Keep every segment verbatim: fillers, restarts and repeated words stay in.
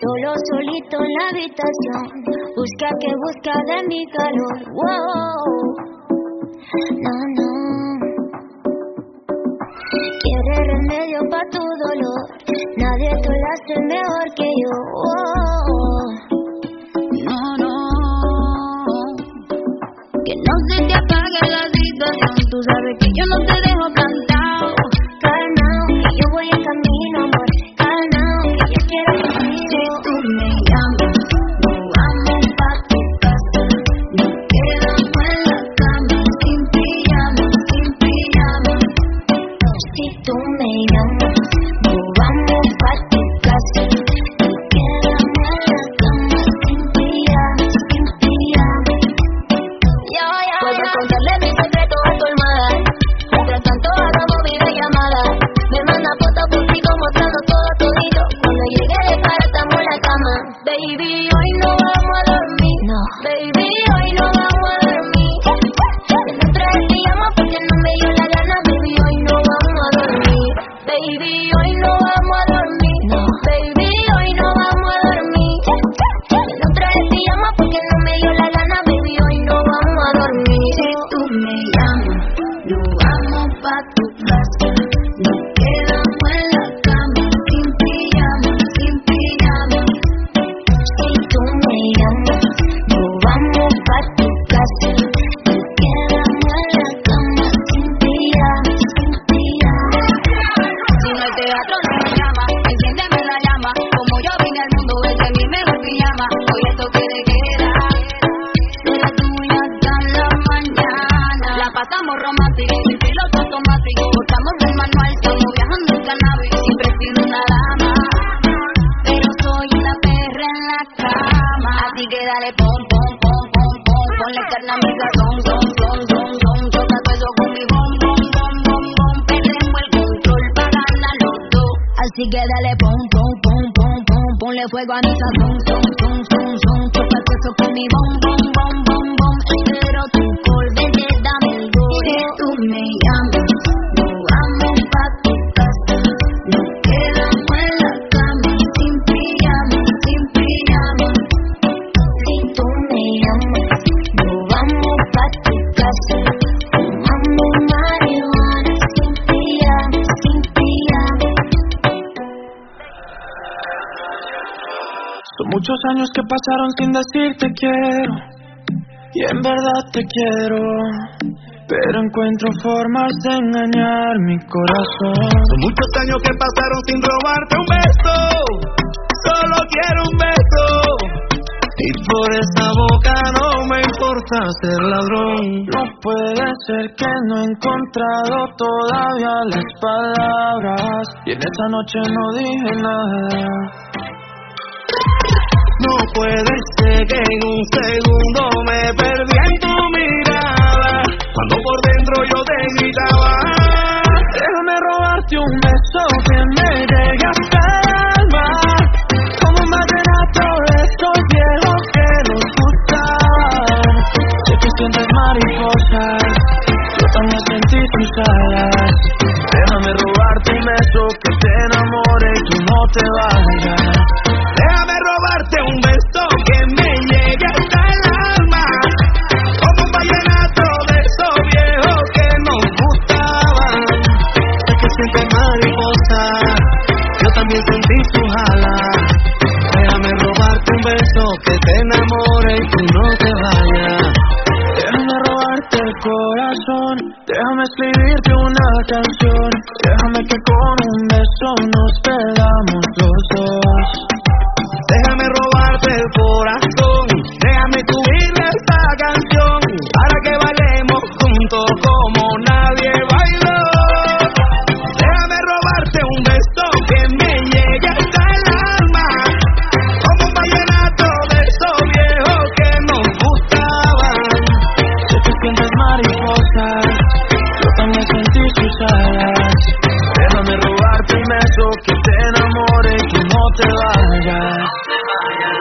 Solo solito en la habitación, busca que busca de mi calor. Wow, no, no. Quiere remedio pa' tu dolor, nadie te lo hace mejor que yo. Wow, no, no. Que no se te apague la situación, tú sabes que yo no te dejo plantado. Calmao, que yo voy en camino, amor. Calmao, que yo quiero contigo. Si tú me llamas, nos vamos pa' tu casa. Nos quedamos en la cama, sin pijama, sin pijama. Si tú me llamas, nos vamos pa' tu casa. Nos quedamos en la cama, sin pijama, sin pijama. Yo, yo, puedo contarle mis secretos a tu almohada. Mientras tanto hagamos videollamada. Me manda fotos contigo mostrando todo todito. Cuando llegue de para estamos en la cama. Baby, hoy no vamos a dormir. No. Baby, hoy no vamos a dormir. Que no traes pijama porque no me dio la gana. Baby, hoy no vamos a dormir. Baby, hoy no vamos a dormir. No. Baby, hoy no vamos a dormir. Que no traes pijama porque no me dio la gana. Baby, hoy no vamos a dormir. Si tú me llamas, nos vamos pa' tu casa. Nos quedamos en la cama, sin pijama, sin pijama. Si tú me llamas, nos vamos pa' tu casa. Nos quedamos en la cama, sin pijama, sin pijama. Si no hay teatro no me llama, enciéndeme la llama. Como yo vine al mundo, ese es mi mejor pijama. Hoy esto quiere quedar, será tuya hasta la mañana. La pasamos romántica, sin piloto automático. Cortamos el manual, estamos viajando en cannabis. Siempre he sido una dama, pero soy una perra en la cama. Así que dale pom, pom, pom, pom, pom. Ponle carne a mi sazón, son, son, son, son. Choca todo eso con mi bom, bom, bom, bom, bom. Perdemos el control para ganar los dos. Así que dale pom, pom, pom, pom, pom. Ponle fuego a mi sazón, son, son, son, son. Choca todo eso con mi bom, bom, bom, bom, bom. Pero tu col, vete, dame el gol. Si tú me llamas, nos vamos pa' tu casa. Nos quedamos en la cama, sin pijama, sin pijama. Si tú me llamas, nos vamos pa' tu casa. Fumamos marihuana, sin pijama, sin pijama. Son muchos años que pasaron sin decirte quiero, y en verdad te quiero, pero encuentro formas de engañar mi corazón. Son muchos años que pasaron sin robarte un beso. Solo quiero un beso. Y por esa boca no me importa ser ladrón. No puede ser que no he encontrado todavía las palabras, y en esa noche no dije nada. No puede ser que en un segundo me perdí en tu mirada, cuando por dentro yo te gritaba. Déjame robarte un beso que me llegue hasta el alma, como un vallenato de esos viejos que nos gustaban. Sé que sientes mariposas, yo también sentí tus alas. Déjame robarte un beso que te enamore y tú no te vayas. Déjame robarte un beso que me llegue hasta el alma, como un vallenato de esos viejos que nos gustaban. Sé que sientes mariposas, yo también sentí tus alas. Déjame robarte un beso que te enamore y tú no te vayas. Déjame robarte el corazón, déjame escribirte una canción. Déjame que con un beso nos perdamos los dos. Déjame robarte el corazón, déjame escribirle esta canción, para que bailemos juntos como nadie bailó. Déjame robarte un beso que me llegue hasta el alma, como un vallenato de esos viejos que nos gustaban. Sé que sientes mariposas, yo también sentí tus alas. Déjame robarte un beso que te enamore y que no te vayas.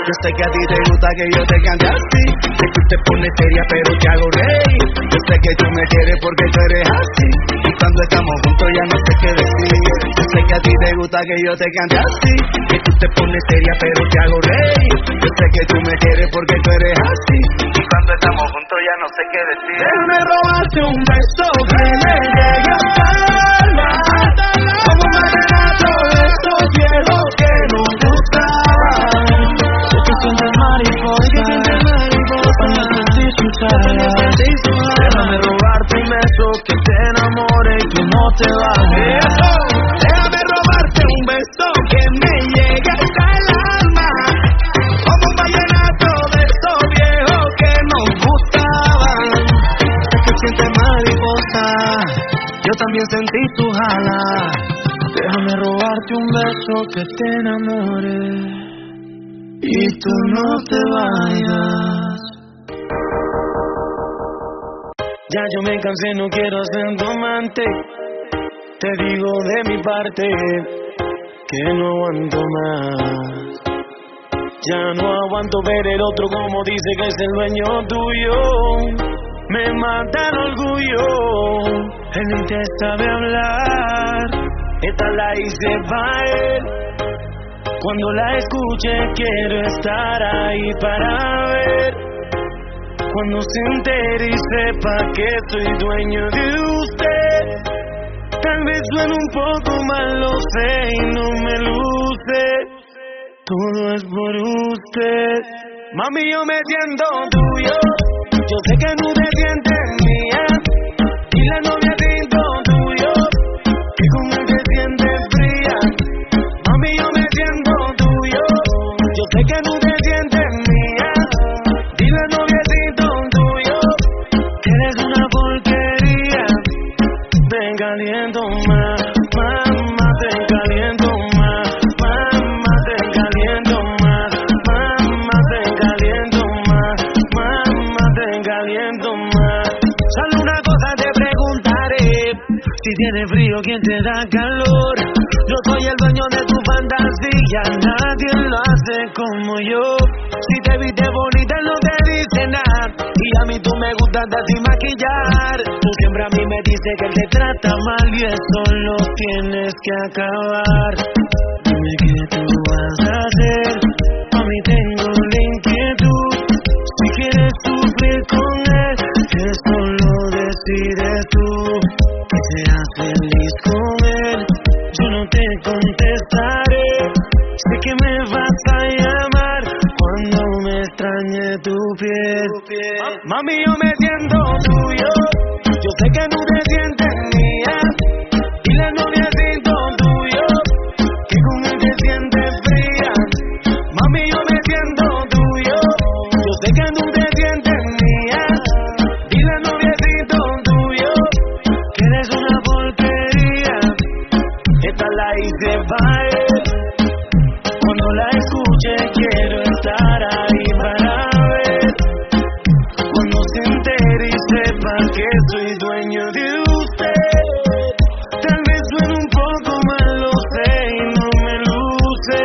Yo sé que a ti te gusta que yo te cante así, que tú te pones seria pero te hago reír. Yo sé que tú me quieres porque tú eres así, y cuando estamos juntos ya no sé qué decir. Yo sé que a ti te gusta que yo te cante así, que tú te pones seria pero te hago reír. Yo sé que tú me quieres porque tú eres así, y cuando estamos juntos ya no sé qué decir. Déjame robarte un beso que me llegue hasta el alma, como un vallenato de esos viejos que nos gustaban. Sé que sientes mariposa, cuando sentís tu cara. Déjame robarte un beso que te enamore y que no te vayas. Déjame robarte un beso que me llegue hasta el alma, como un vallenato de esos viejos que nos gustaban. Sé que sientes mariposa, yo también sentí tu jala. Déjame robarte un beso que te enamore y tú no te vayas. Ya yo me cansé, no quiero ser tu amante. Te digo de mi parte que no aguanto más. Ya no aguanto ver el otro como dice que es el dueño tuyo. Me mata el orgullo, él ni te sabe hablar. Esta la hice pa' él. Cuando la escuche quiero estar ahí para ver. Cuando se entere y sepa que soy dueño de usted. Tal vez suene un poco mal, lo sé y no me luce. Todo es por usted. Mami, yo me siento tuyo. Yo sé que no te sientes mía. Y la novia siento tuyo, que con él te sientes fría. Mami, yo me siento tuyo. Yo sé que no te sientes mía. Y la novia siento tuyo, que eres una porquería. Te caliento más, mamá, te caliento más. Mamá, te caliento más. Mamá, te caliento más. Mamá, te caliento más. Solo una cosa te preguntaré: si tienes frío, ¿quién te da calor? Yo soy el dueño de tu fantasía, nadie lo hace como yo. Si te viste bonita no te dice nada, y a mí tú me gustas de sin maquillar. Tú siempre a mí me dices que él te trata mal y eso lo tienes que acabar. Dime qué tú vas a hacer, a mí tengo la inquietud. Si quieres sufrir con él, eso lo decides tú. Que seas feliz con él, yo no te contestaré. Sé que me vas a llamar cuando me extrañe tu piel. Mami, yo me siento tuyo. Yo sé que no te sientes mía. Y la novia siento tuyo, que con él te sientes fría. Mami, yo me siento tuyo. Yo sé que no te sientes mía. Y la novia siento tuyo, que eres una porquería. Esta la hice pa' él. Cuando la escuche quiero estar ahí para ver. Cuando se entere y sepa que soy dueño de usted. Tal vez suene un poco mal, lo sé y no me luce.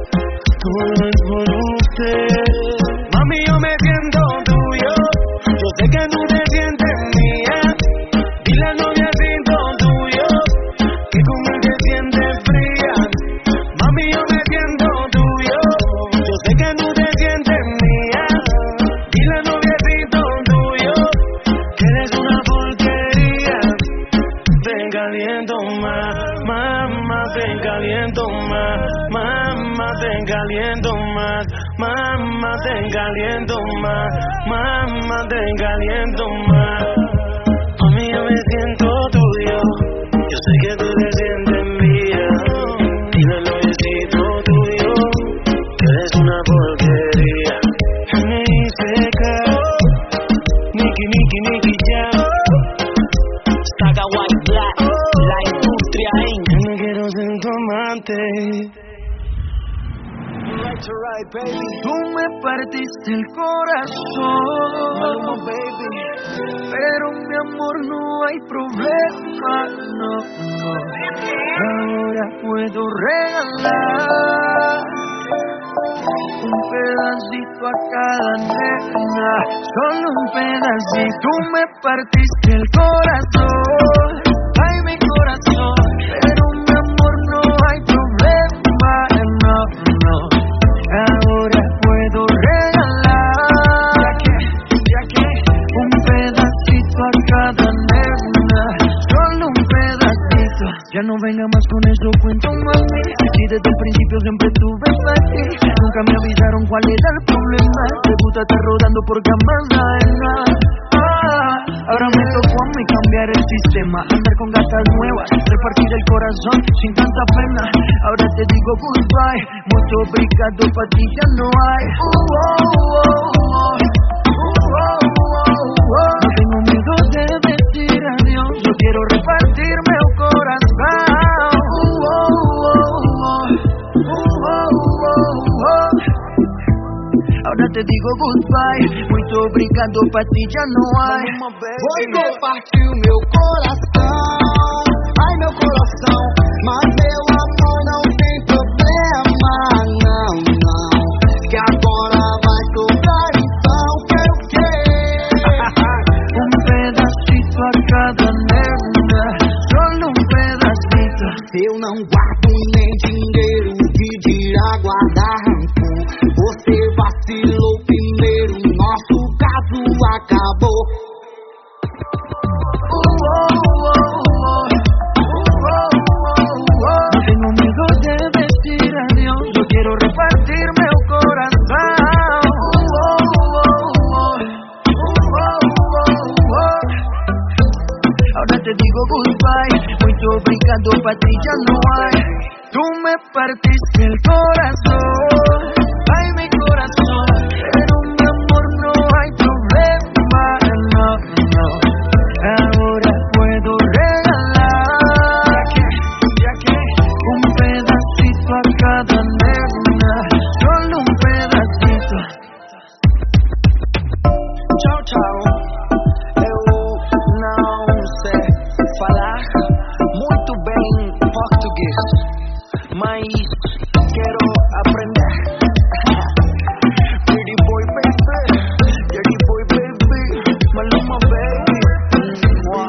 Todo es por usted. Mami, yo me siento tuyo. Yo sé que no te sientes mía. Y la novia siento tuyo, que con él te sientes fría. Mami, yo me siento tuyo. Yo sé que no te sientes mía. Y la novia siento tuyo, que eres una porquería. Te caliento más, mamá, te caliento más. Mamá, te caliento más. Mamá, te caliento más. Mamá, te caliento más. Mami, yo me siento tuyo. Yo sé que tú te sientes mía. Y la novia siento tuyo, que eres una porquería. Me hice caer. Nicky, Nicky, Nicky Jam. Saga White Black, la industria inc. No quiero ser tu amante. Tú me partiste el corazón, pero mi amor no hay problema, no, no. Ahora puedo regalar un pedacito a cada nena, solo un pedacito. Tú me partiste el corazón, ay mi corazón, pero mi amor no hay problema, no, no. Ahora puedo regalar, ya que, ya que, un pedacito a cada nena, solo un pedacito. Ya no venga más con eso, cuento mami. Si desde el principio siempre tuve para ti, nunca me avisaron cuál era el problema. Te gusta estar rodando por camas ajenas. Ah, ahora me tocó a mí cambiar el sistema, andar con gatas nuevas, repartir el corazón sin tanta pena. Ahora te digo goodbye, mucho obrigado, pa' ti ya no hay. Uh, oh, oh, oh. Uh, oh, oh, oh. No tengo miedo de decir adiós, yo quiero repartirme el corazón. Ahora te digo goodbye, muito obrigado, pra ti já não há. Você partiu meu coração, ai meu coração, mas meu amor não tem problema, não, não. Que agora vai sobrar, então quero o quê? Um pedacito a cada nena, solo um pedacito. Eu não guardo nem dinheiro, que dirá guardar rancor. Você vacilou primeiro, nosso caso acabou. Uh, oh, oh, oh. Uh, oh, oh, oh. No tengo miedo de decir adiós, yo quiero repartirme el corazón. Uh, oh, oh, oh. Uh, oh, oh, oh. Ahora te digo goodbye, muito obrigado, pa' ti ya no hay. Tú me partiste el corazón, ay mi corazón, pero mi amor no hay problema, no, no. Ahora puedo regalar, ya que, ya que, un pedacito a cada nena, solo un pedacito. Tchau, tchau. Eu não sei falar muito bem português, mas quero aprender. Pretty boy baby, dirty boy baby, Maluma baby. Mwah.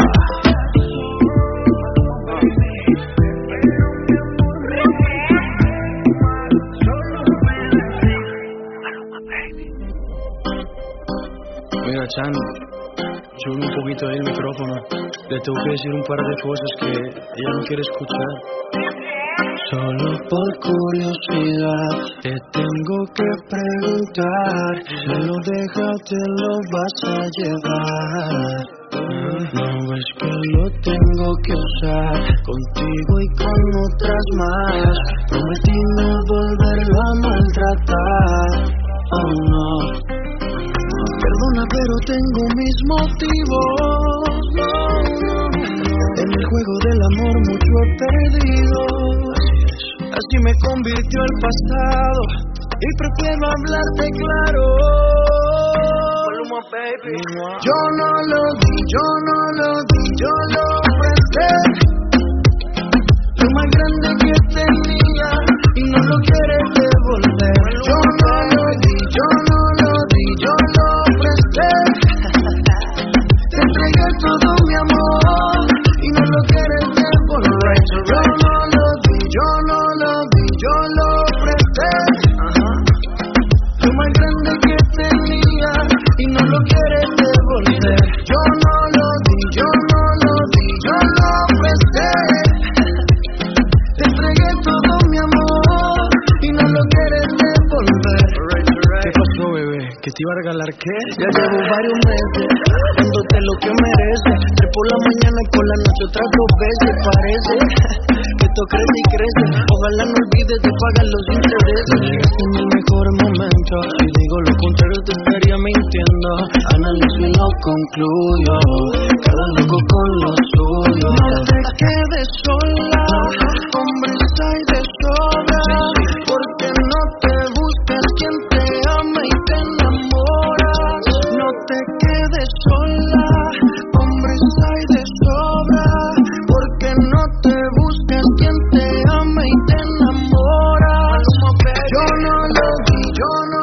Mira, Chan, sube un poquito ahí el micrófono. Le tengo que decir un par de cosas que ella no quiere escuchar. Solo por curiosidad te tengo que preguntar, si lo dejas te lo vas a llevar. No ves que lo tengo que usar contigo y con otras más. Prometí no volverlo a maltratar. Oh no. Perdona pero tengo mis motivos. En el juego del amor mucho he perdido. Así me convirtió el pasado y prefiero hablarte claro. Maluma baby. Yo no lo di, yo no lo di, yo lo presté. Lo más grande que tenía y no lo quieres devolver. Yo no lo di, yo no lo di, yo lo presté. Te entregué todo mi amor y no lo quieres devolver. Yo no lo di, yo no lo di, yo lo presté. Lo más grande que tenía y no lo quieres devolver. Yo no lo di, yo no lo di, yo lo presté. Te entregué todo mi amor y no lo quieres devolver. ¿Qué pasó, bebé? ¿Que te iba a regalar qué? Ya llevo varios meses dándote lo que mereces. Tres por la mañana y por la noche otras dos veces. Parece que esto crece y crece. Ojalá no olvides de pagar los intereses. Llegaste en el mejor momento. Si digo lo contrario te estaría mintiendo. Analizo y lo concluyo. Cada loco con lo suyo. No te quedes sola, hombre, hay de sobra. Porque no te buscas quien te ama y te enamoras. No te quedes sola, hombre, hay de sobra. Porque no te buscas quien te ama y te enamoras. Yo no lo di, yo no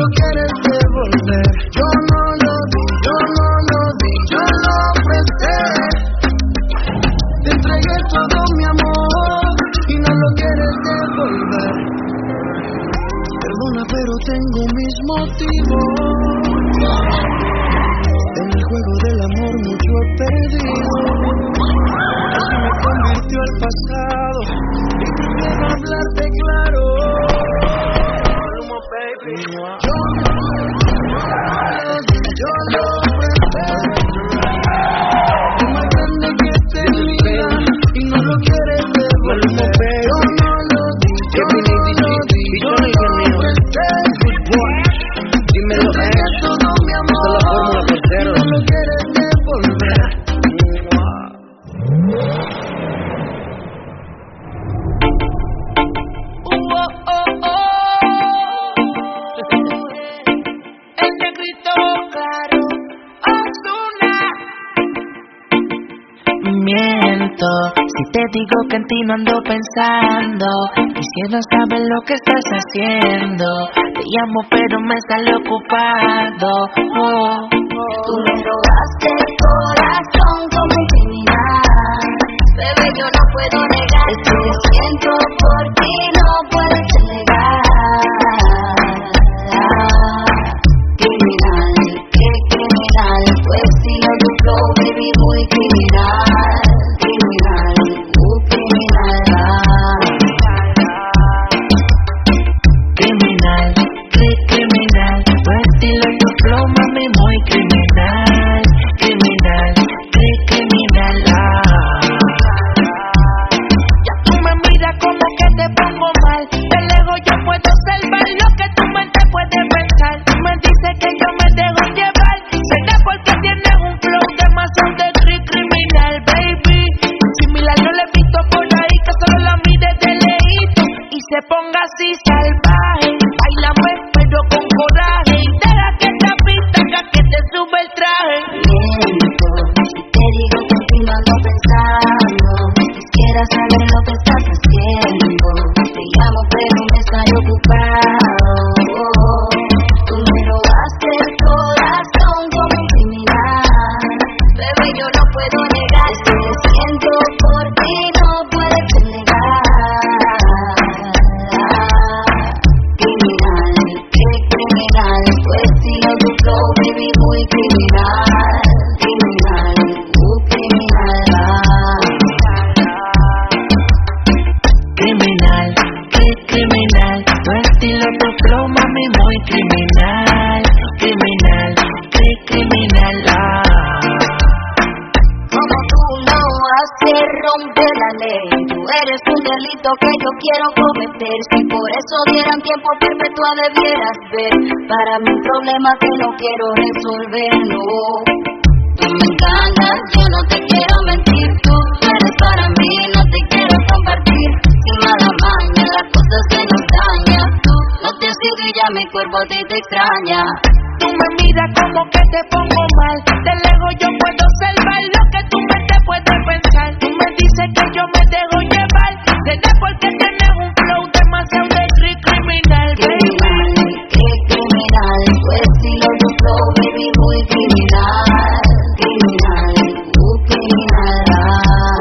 quieres devolver. Yo no lo di, yo no lo di, yo lo presté. Te entregué todo mi amor y no lo quieres devolver. Perdona, pero tengo mis motivos. En el juego del amor mucho he perdido. Así me convirtió el pasado y prefiero hablarte claro. Baby. Yo no lo di, yo lo presté. Tú más grande que tenía y no lo quieres devolver. Yo no lo di, yo no lo di, yo lo presté. Dímelo, eh. Todo mi amor y no lo quieres devolver. Miento si te digo que en ti no ando pensando. Quisiera saber lo que estás haciendo. Te llamo pero me sale ocupado. Oh. Tú me robaste el corazón como un criminal. Bebé, yo no puedo negar esto que siento por ti, no puedes negar. Criminal, qué criminal, tu estilo, tu flow, baby, muy criminal. Criminal, muy criminal. Criminal, qué criminal, tu estilo y tu flow, mami, muy criminal. Criminal, qué criminal. Ya tú me miras como que te pongo mal. De lejos yo puedo observar lo que tu mente puede pensar. Tú me dices que yo me dejo llevar. Será porque tienes un flow demasiado de cri criminal, baby. Similar no le he visto por ahí, que solo la mire de lejito y se ponga así salvaje. Bailame pero con coraje y deja que esta pista haga que te sube el traje. Miento si te digo que en ti no ando pensando. Quisiera saber lo que estás haciendo. Te llamo pero me sale ocupado. Tú me robaste el corazón como un criminal. Bebé, yo no puedo negar esto que siento por ti, no puedes negar. Criminal, qué criminal, tu estilo, tu flow, baby, muy criminal. Criminal, muy criminal. Criminal, qué criminal, tu estilo, tu flow, mami, muy criminal. Criminal, qué criminal. Como tú lo haces, rompe la ley. Tú eres un delito que yo quiero cometer. Si por eso dieran tiempo perpetua debieras ver. Para mí un problema que no quiero resolver, no. Tú me engañas, yo no te quiero mentir. Tú eres para mí, no te quiero compartir. Sin mala maña, las cosas que nos dañan. Tú no te has ido y ya mi cuerpo a ti te extraña. Tú me miras como que te pongo mal. De lejos yo puedo observar lo que tu mente puede pensar. Tú me dices que yo me dejo llevar. Será porque tienes un flow demasiado de cri criminal, Criminal, baby. qué criminal, tu estilo, tu flow, baby, muy criminal. Criminal, muy criminal.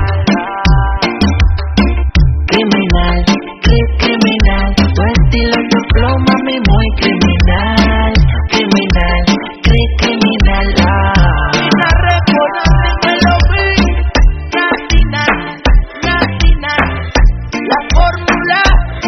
Criminal, qué criminal, tu estilo, tu flow, mami, muy criminal. Criminal, qué criminal. La recuerda que lo vi. Latina, latina, la fórmula.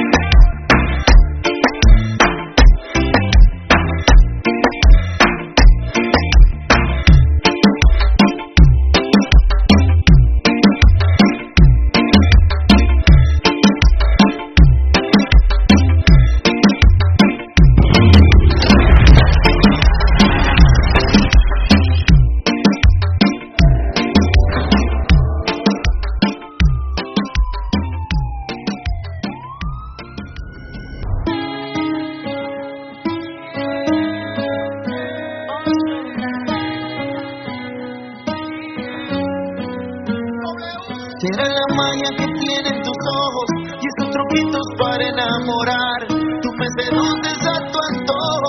Será la magia que tienen tus ojos y esos truquitos para enamorar. Tú me seduces a tu antojo.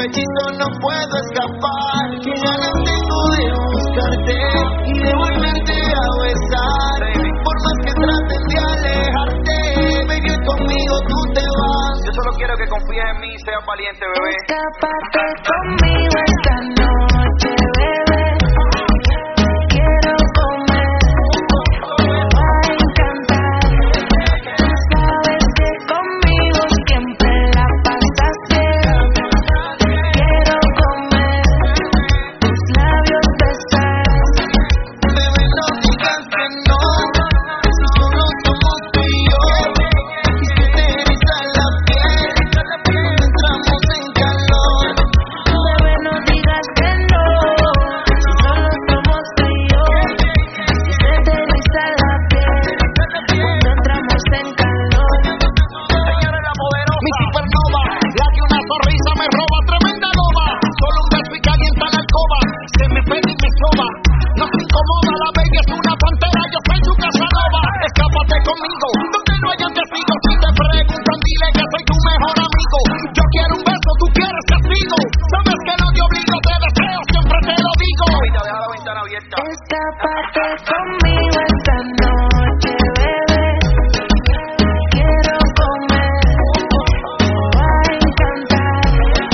hechizo no puedo escapar. Que ganas tengo de buscarte y de volverte a besar. Por más que traten de alejarte, baby, conmigo tú te vas. Yo solo quiero que confíes en mí y seas valiente, bebé. Escápate conmigo esta noche, bebé. Quiero comer, me va a encantar. Sabes que conmigo siempre la pasas bien. Quiero comer, tus labios besar. Bebé, no digas que no, si solo somos tú y yo. Y se te eriza la piel cuando entramos en calor. Bebé, no digas que no, si solo somos tú y yo. Y se te eriza la piel cuando entramos en calor. Señores, la poderosa. Mi supernova, la que una sonrisa me roba, tremenda loba. Solo un beso y calienta la alcoba. Se me pega y me soba. No se incomoda, la baby es una pantera, yo soy su Casanova. Escápate conmigo, donde no hayan testigos. Si te preguntan, dile que soy tu mejor amigo. Yo quiero un beso, tú quieres castigo. Sabes que no te obligo, te deseo, siempre te lo digo. Ahorita deja la ventana abierta. Escápate conmigo esta noche, bebé. Quiero comer, me va a encantar.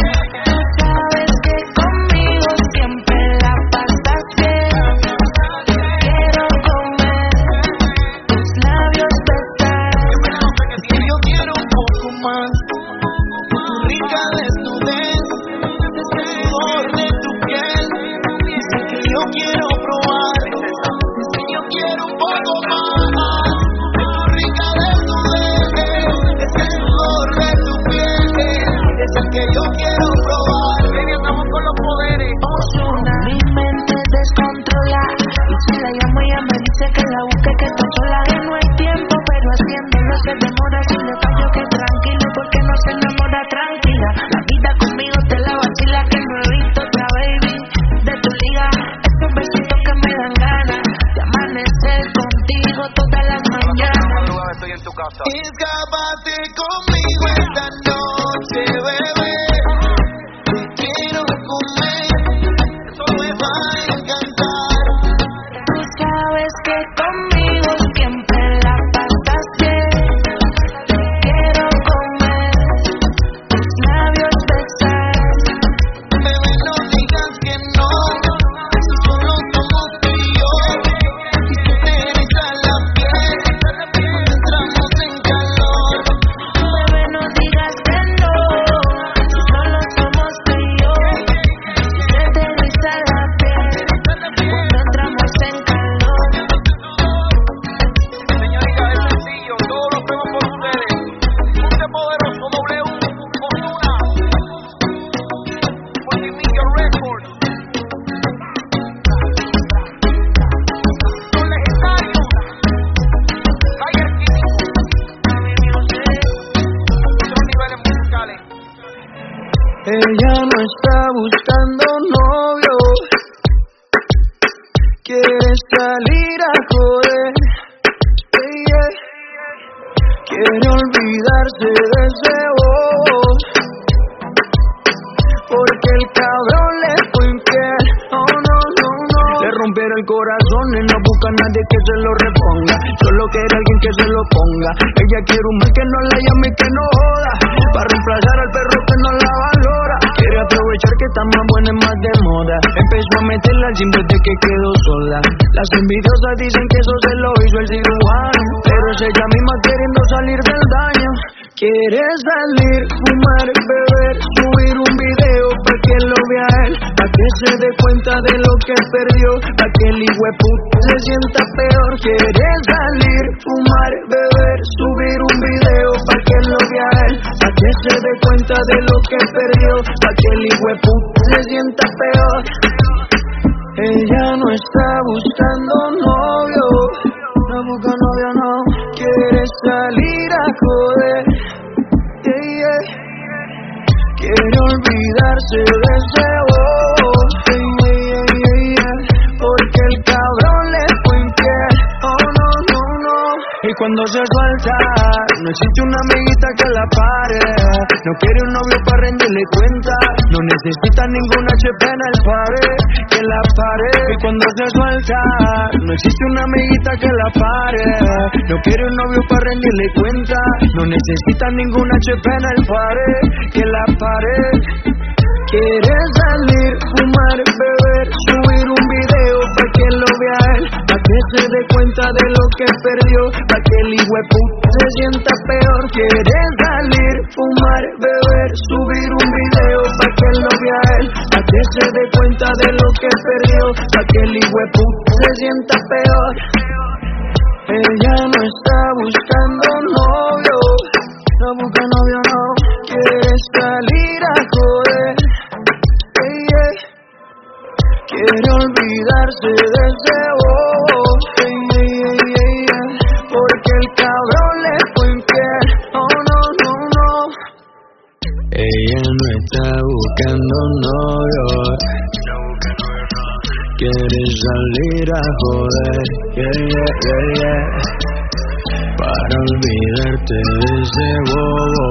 Sabes que conmigo siempre la pasas bien. Quiero comer, tus labios besar. Y yo quiero un poco más de tu rica desnudez, de ese sudor de tu piel. Dice que yo quiero probar, dice yo quiero un poco más de tu rica desnudez, de ese sudor de tu piel. Es el que yo quiero probar. Baby, andamos con los poderes. Ozuna, mi mente descontrola. Y si la llamo ella me dice que la busque, que está sola. Que no hay tiempo, pero haciéndolo se demora. Si le fallo que tranquilo, porque no se enamora tranquila. La vida conmigo te la vacila, que no he visto otra baby de tu liga. Esos besitos que me dan ganas de amanecer contigo todas las mañanas. Madrugada estoy en tu casa. Escápate conmigo esta noche, bebé. Te quiero comer, eso me va a encantar. Tú sabes que conmigo siempre la pasas bien. Quiero comer, tus labios besar. Bebé, no digas que no, si solo somos tú y yo. Y se te eriza la piel cuando entramos en calor. Bebé, no digas que no, si solo somos tú y yo. Y se te eriza la piel cuando entramos en calor. Señorita, es sencillo. Todos lo hacemos por ustedes. Ponte poderoso, W, Ozuna. Multimedia Records. Los legendarios. Tiger King. Otros niveles musicales. Ella no está buscando novio, quiere salir a joder, yeah, yeah. Quiere olvidarse de ese bobo, porque el cabrón le fue infiel. Oh no, no, no. Le rompieron el corazón y no busca a nadie que se lo reponga, solo quiere alguien que se lo ponga. Ella quiere un man que no la llame y que no joda, para reemplazar al perro que no la valora. Quiere aprovechar que está más buena y más de moda. Empezó a meterla al gym desde que quedó sola. Las envidiosas dicen que eso se lo hizo el cirujano, pero es ella misma queriendo salir del daño. Quiere salir, fumar, beber, subir un video pa' que lo vea él, pa' que se dé cuenta de lo que perdió, pa' que el hijueputa se sienta peor. Quiere salir, fumar, beber, subir un video pa' que lo vea él, pa' que se dé cuenta de lo que perdió, pa' que el hijueputa se sienta peor. Ella no está buscando novio, no busca novio, no. Quiere salir a joder, yeah, yeah. Quiere olvidarse de ese bobo, yeah, yeah, yeah, yeah. Porque el cabrón le fue infiel. Oh no, no, no. Y cuando se suelta, no existe una amiguita que la pare. No quiere un novio para rendirle cuenta, no necesita ningún H P en el pare, que la pare. Y cuando se suelta, no existe una amiguita que la pare. No quiere un novio para rendirle cuenta, no necesita ningún H P en el pare, que la pare. Quiere salir, fumar, beber, subir un video pa' que lo vea él, pa' que se dé cuenta de lo que perdió, pa' que el hijueputa se sienta peor. Quiere salir, fumar, beber, subir un video pa' que lo vea él, pa' que se dé cuenta de lo que perdió, pa' que el hijueputa se sienta peor. Ella no está buscando novio, no busca novio, no. Quiere salir a joder, hey, yeah. Quiere olvidarse de ese bobo, hey, hey, hey, hey, yeah. Porque el cabrón le fue infiel, oh no, no, no. Ella no está buscando novio, quiere salir a joder, yeah, yeah, yeah, yeah. Para olvidarte de ese bobo,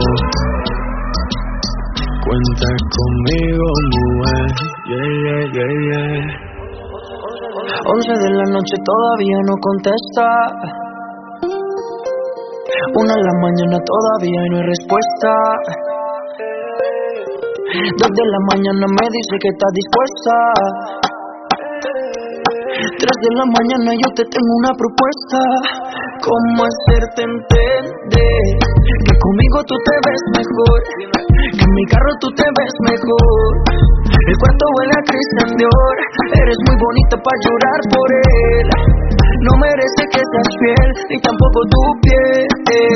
cuenta conmigo, mujer, yeah, yeah, yeah, yeah. Once de la noche todavía no contesta, una de la mañana todavía no hay respuesta, dos de la mañana me dice que está dispuesta, tres de la mañana yo te tengo una propuesta. ¿Cómo hacerte entender que conmigo tú te ves mejor, que en mi carro tú te ves mejor? El cuarto huele a Christian Dior, eres muy bonita para llorar por él. No merece que seas fiel, ni tampoco tu piel.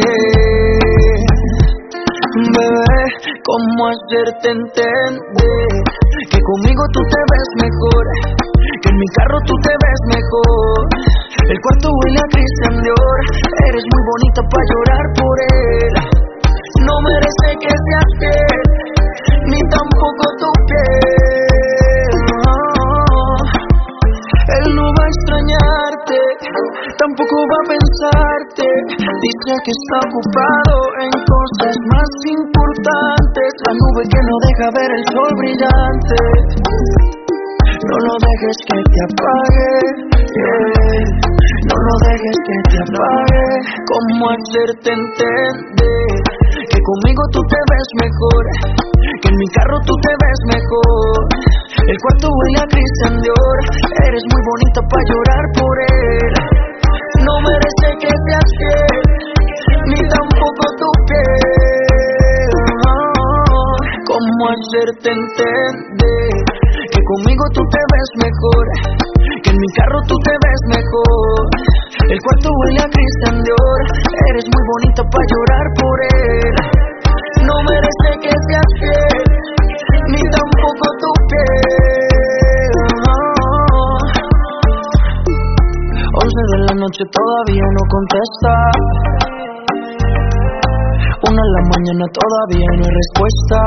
Bebé, ¿cómo hacerte entender que conmigo tú te ves mejor, que en mi carro tú te ves mejor? El cuarto huele a Christian Dior, eres muy bonita para llorar por él. No merece que seas fiel, ni tampoco tu piel. Oh, él no va a extrañarte, tampoco va a pensarte. Dice que está ocupado en cosas más importantes, la nube que no deja ver el sol brillante. No lo dejes que te apague, yeah. No lo dejes que te apague. ¿Cómo hacerte entender que conmigo tú te ves mejor, que en mi carro tú te ves mejor? El cuarto huele a Christian Dior, eres muy bonita para llorar por él. No merece que seas fiel, ni tampoco tu piel. Oh, ¿cómo hacerte entender que conmigo tú te ves mejor, que en mi carro tú te ves mejor? El cuarto huele a Christian Dior, eres muy bonita para llorar por él. No merece que seas fiel, ni tampoco tu piel. Oh, once de la noche todavía no contesta, una de la mañana todavía no hay respuesta,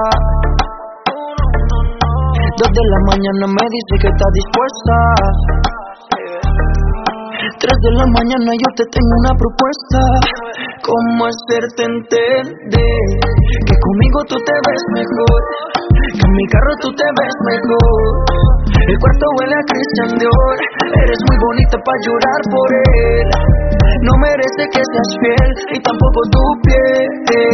dos de la mañana me dice que está dispuesta, tres de la mañana yo te tengo una propuesta. ¿Cómo hacerte entender que conmigo tú te ves mejor, que en mi carro tú te ves mejor? El cuarto huele a Christian Dior, eres muy bonita para llorar por él. No merece que seas fiel, y tampoco tu piel.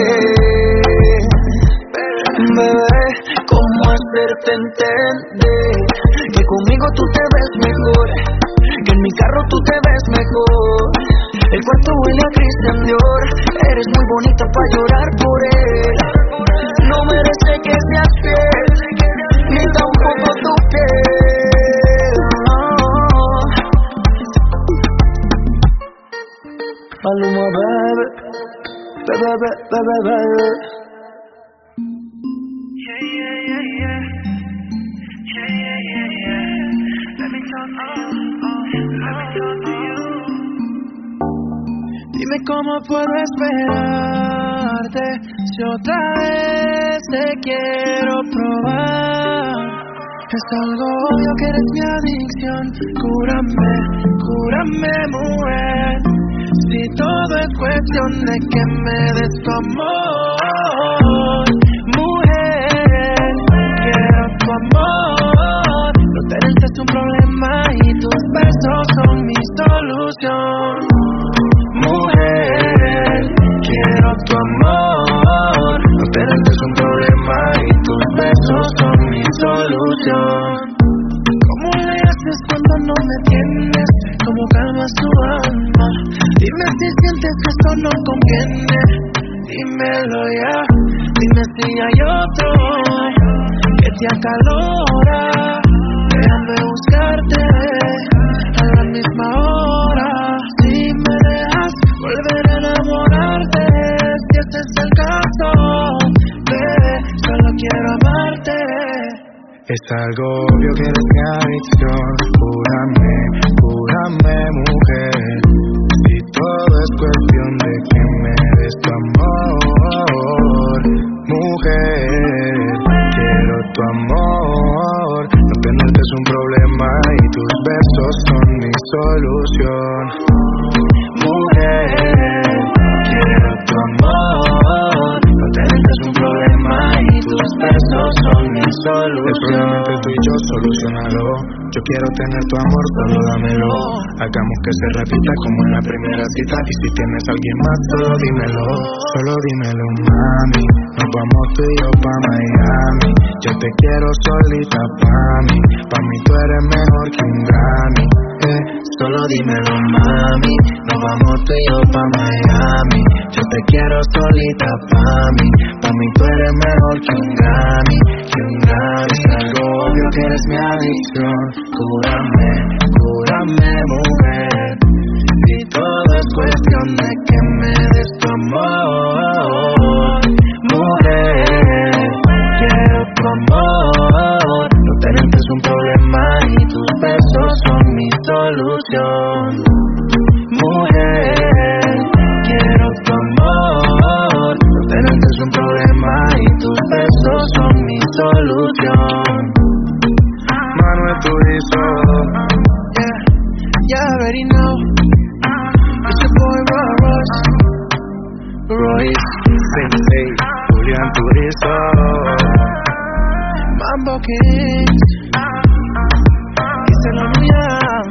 Bebé, ¿cómo hacerte entender que conmigo tú te ves mejor, que en mi carro tú te ves mejor? El cuarto huele a Christian Dior, eres muy bonita para llorar por él. No merece que seas fiel, ni tampoco tu piel. Oh. Maluma, baby, baby, baby, baby. Yeah, yeah, yeah, yeah. Yeah, yeah, yeah, yeah. Let me talk to you. Let me talk to you. Dime cómo puedo esperarte si otra vez te quiero probar. Es algo obvio que eres mi adicción. Cúrame, cúrame, mujer. Si todo es cuestión de que me des tu amor, mujer, quiero tu amor. No tenerte es un problema y tus besos son mi solución. Mujer, quiero tu amor. No tenerte es un problema y tus besos son mi solución. ¿Cómo le haces cuando no me tienes? ¿Cómo calmas tu alma? Dime si sientes que esto no conviene. Dímelo ya. Dime si hay otro que te acalora. Déjame buscarte a la misma hora. Si me dejas, volveré a enamorarte. Si este es el caso, bebé, solo quiero amarte. Es algo obvio que eres mi adicción. Júrame, júrame, mujer. Si todo es cuestión de que me des tu amor, mujer, quiero tu amor. No tenerte es un problema y tus besos son mi solución. Mujer, quiero tu amor. No tenerte es un problema y tus besos son mi solución. El problema entre tú y yo, solucionalo. Yo quiero tener tu amor, solo dámelo. Hagamos que se repita como en la primera cita. Y si tienes a alguien más, solo dímelo. Solo dímelo, mami. Nos vamos tú y yo pa' Miami. Yo te quiero solita pa' mí. Pa' mí tú eres mejor que un Grammy. Eh, solo dímelo, mami. Nos vamos tú y yo pa' Miami. Yo te quiero solita pa' mí. Pa' mí tú eres mejor que un Grammy. Que un Grammy. Es algo obvio que eres mi adicción. Cúrame, cúrame, mujer. Si todo es cuestión de que me des tu amor, mujer, quiero tu amor. No tenerte es un problema y tus besos son mi solución. Mujer, quiero tu amor. No tenerte es un problema y tus besos son mi solución. Manuel Turizo, Yeah, you already know. It's your boy Ross, Royce, Sensei, Julián Turizo, Mambo Kings, Díselo Miam,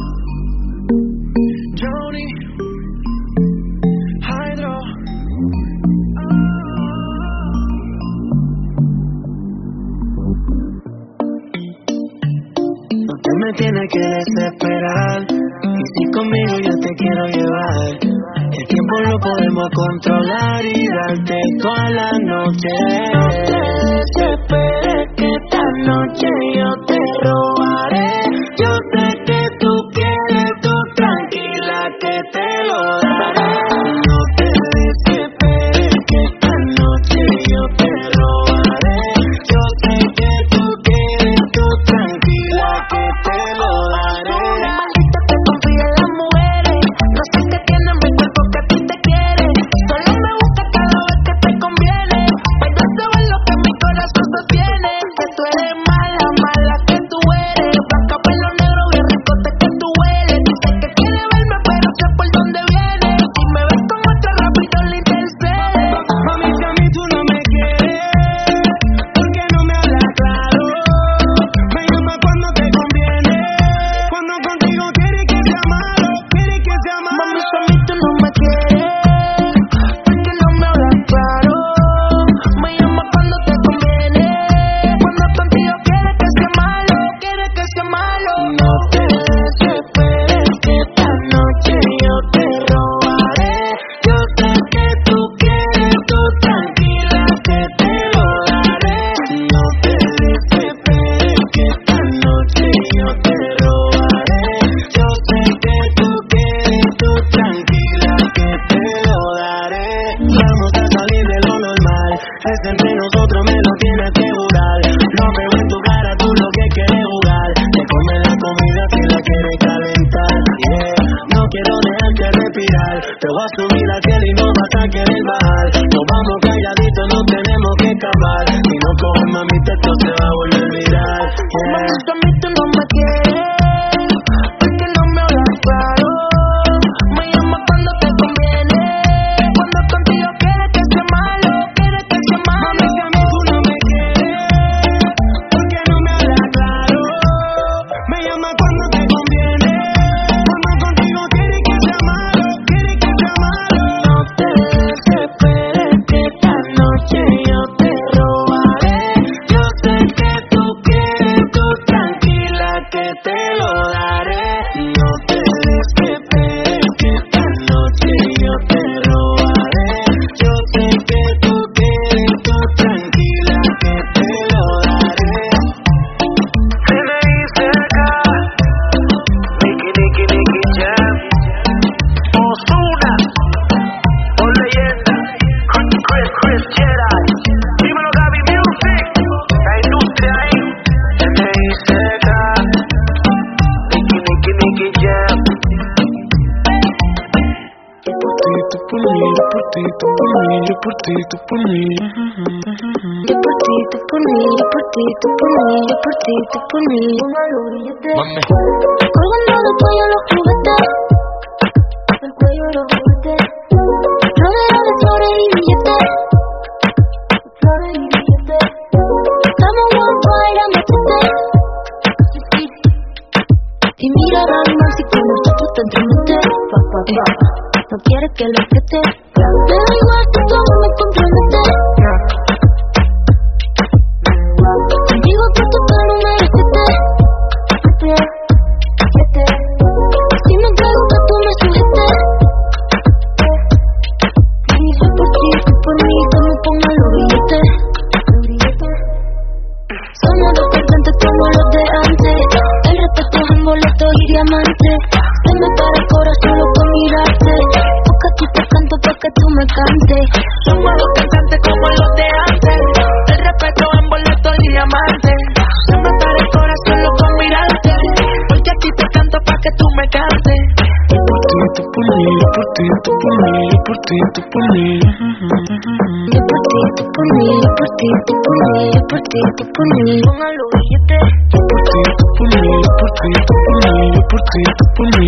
Joni, Hydro. No te me tienes que desesperar. Y si conmigo yo te quiero llevar, el tiempo lo podemos controlar y darte toda la noche. No te desesperes que esta noche yo te robaré. Yo sé que tú quieres, tú tranquila que te lo daré. No te desesperes que esta noche yo te robaré. Yo sé que tú quieres, tú tranquila que te lo daré. Maldita te confía en las mujeres. No sé qué tiene mi cuerpo que a ti te quiere. Solo me busca cada vez que te conviene. Pero sabes lo que mi corazón sostiene. Que tú eres mala, mala que tú eres. Blanca, pelo negro, bien ricote que tú eres. Dice que quiere verme pero sé por dónde viene. Si me ves con otro rápido le intercede. Mami, si a mí tú no me quieres, ¿por qué no me hablas claro? Me llama cuando te conviene, cuando contigo quieres que sea malo, quieres que sea malo. Mami, si a mí tú no me quieres, ¿por qué no me hablas claro? Me llama cuando te conviene, cuando contigo quieres que sea malo, quieres que sea malo. No te desesperes que esta noche yo te robaré. Yo sé que tú quieres, tú tranquila que te lo daré. No te desesperes que esta noche yo te robaré. Yo sé que tú quieres, tú tranquila que te lo daré. Vamos a salir de lo normal, es entre nosotros, me lo tienes que jurar. No me veo en tu cara, tú lo que quieres jugar. Te comes la comida si la quieres calentar. Yeah. No quiero dejarte respirar, te voy a subir al cielo y no vas a querer bajar. Nos vamos calladitos, no tenemos que escapar. Si no coges mamita, esto se va a volver viral. Yeah. Mami, si a mí tú no me quieres, ¿por qué no me hablas claro? Me llama cuando te ti, tú por mí. Yo por ti, tú por mí, yo por ti, tú por mí, yo por ti, tú por mí. Póngalo billete. Colgando del cuello los juguetes, del cuello los juguetes. Rodeado de flores y billetes, flores y billetes. Estamos one fire a machete. Y mira a más si con nosotros te entremete. Pa, pa, pa. No quieres que lo apriete. Me da igual si tú no me comprometes. Contigo por tocar un siete, siete, siete. Si me entrego que tú me sujetes. Y yo por ti, tú por mí, que me pongan los billetes. Somos dos cantantes como los de antes. El respeto es un boleto y diamante. Se me para el corazón solo con mirarte. Porque aquí te canto pa' que tú me cantes. Somos dos cantantes como los de antes. El respeto en boleto y diamante. Se me para el corazón solo con mirarte. Porque aquí te canto pa' que tú me cantes. Yo por ti, tú por mí, yo por ti, tú por mí, yo por ti, tú por mí. Yo por ti, tú por mí, yo por ti, tú por mí, yo por ti, tú por mí. Póngalo billete. Yo por ti, tú por mí, yo por ti, tú por mí, yo por ti, tú por mí.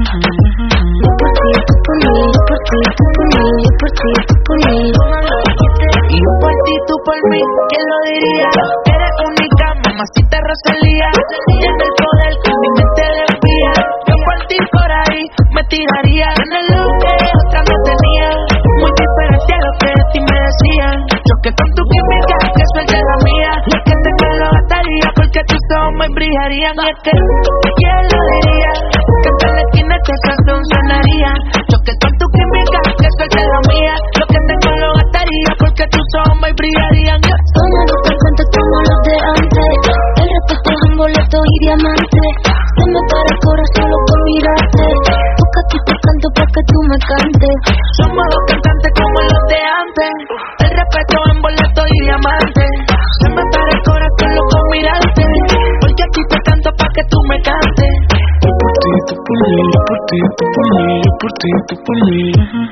Yo por ti, tú por mí, yo por ti, tú por mí, yo por ti, tú por mí. Póngalo billete. Y yo por ti, tú por mí, ¿quién lo diría? Eres única, mamacita Rosalía. Tienes el poder que mi mente desvía. Yo por ti por ahí me tiraría. Tienes lo que otra no tenía. Muy diferente a lo que de ti me decían. Choque con tu química, que soy de la mía. Lo que tengo lo gastaría porque tus ojos me brillarían. Y es que, ¿quién lo diría? Que en la esquina esta canción sonaría. Choque con tu química, que soy de la mía. Lo que tengo lo gastaría porque tus ojos me brillarían. Somos dos cantantes como los de antes. El respeto es un boleto y diamante. Se me para el corazón solo con mirarte. Porque aquí te canto pa' que tú me cantes. Somos dos cantantes como los de antes. El respeto en boleto y diamante. Se me para el corazón solo con mirarte. Porque aquí te canto pa' que tú me cantes. Yo por ti, tú por mí, yo por ti, tú por mí, yo por ti, tú por mí.